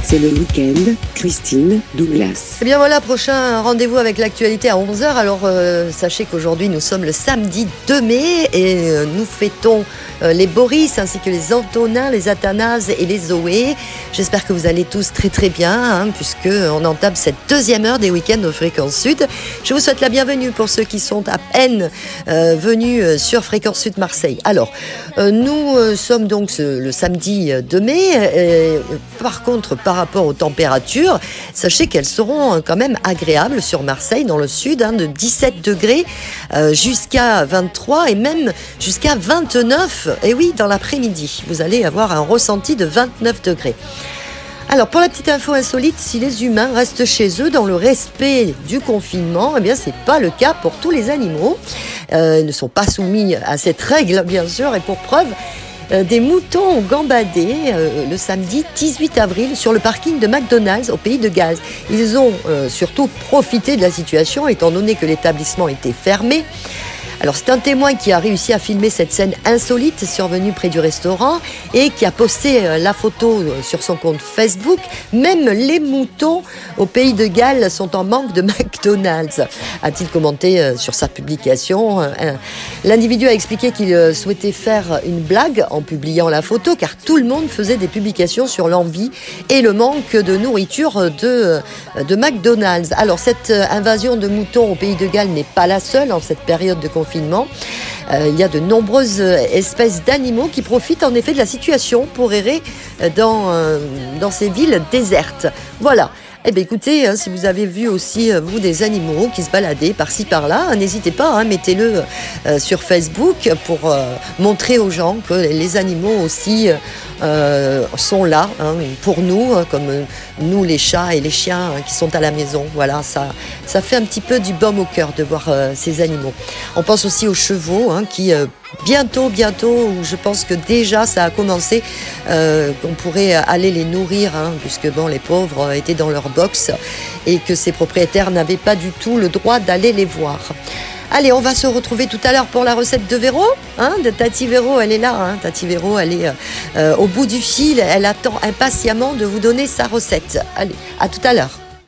C'est le week-end, Christine Douglas. Et bien voilà, prochain rendez-vous avec l'actualité à 11h. Alors sachez qu'aujourd'hui nous sommes le samedi 2 mai et nous fêtons les Boris ainsi que les Antonin, les Athanase et les Zoé. J'espère que vous allez tous très très bien puisqu'on entame cette deuxième heure des week-ends au Fréquence Sud. Je vous souhaite la bienvenue pour ceux qui sont à peine venus sur Fréquence Sud Marseille. Alors nous sommes donc le samedi 2 mai. Par contre, par rapport aux températures, sachez qu'elles seront quand même agréables sur Marseille, dans le sud, de 17 degrés jusqu'à 23 et même jusqu'à 29. Et oui, dans l'après-midi, vous allez avoir un ressenti de 29 degrés. Alors, pour la petite info insolite, si les humains restent chez eux dans le respect du confinement, eh bien, c'est pas le cas pour tous les animaux. Ils ne sont pas soumis à cette règle, bien sûr, et pour preuve, des moutons ont gambadé le samedi 18 avril sur le parking de McDonald's au Pays de Galles. Ils ont surtout profité de la situation étant donné que l'établissement était fermé. Alors c'est un témoin qui a réussi à filmer cette scène insolite survenue près du restaurant et qui a posté la photo sur son compte Facebook. Même les moutons au Pays de Galles sont en manque de McDonald's, a-t-il commenté sur sa publication. L'individu a expliqué qu'il souhaitait faire une blague en publiant la photo car tout le monde faisait des publications sur l'envie et le manque de nourriture de McDonald's. Alors cette invasion de moutons au Pays de Galles n'est pas la seule en cette période de confinement. Il y a de nombreuses espèces d'animaux qui profitent en effet de la situation pour errer dans ces villes désertes. Voilà. Eh bien écoutez, si vous avez vu aussi, vous, des animaux qui se baladaient par-ci par-là, n'hésitez pas, mettez-le sur Facebook pour montrer aux gens que les animaux aussi sont là pour nous, comme nous les chats et les chiens qui sont à la maison. Voilà, ça fait un petit peu du baume au cœur de voir ces animaux. On pense aussi aux chevaux qui... bientôt, ou je pense que déjà ça a commencé, qu'on pourrait aller les nourrir, puisque les pauvres étaient dans leur box et que ces propriétaires n'avaient pas du tout le droit d'aller les voir. Allez, on va se retrouver tout à l'heure pour la recette de Véro, de Tati Véro, elle est là, Tati Véro, elle est au bout du fil, elle attend impatiemment de vous donner sa recette. Allez, à tout à l'heure.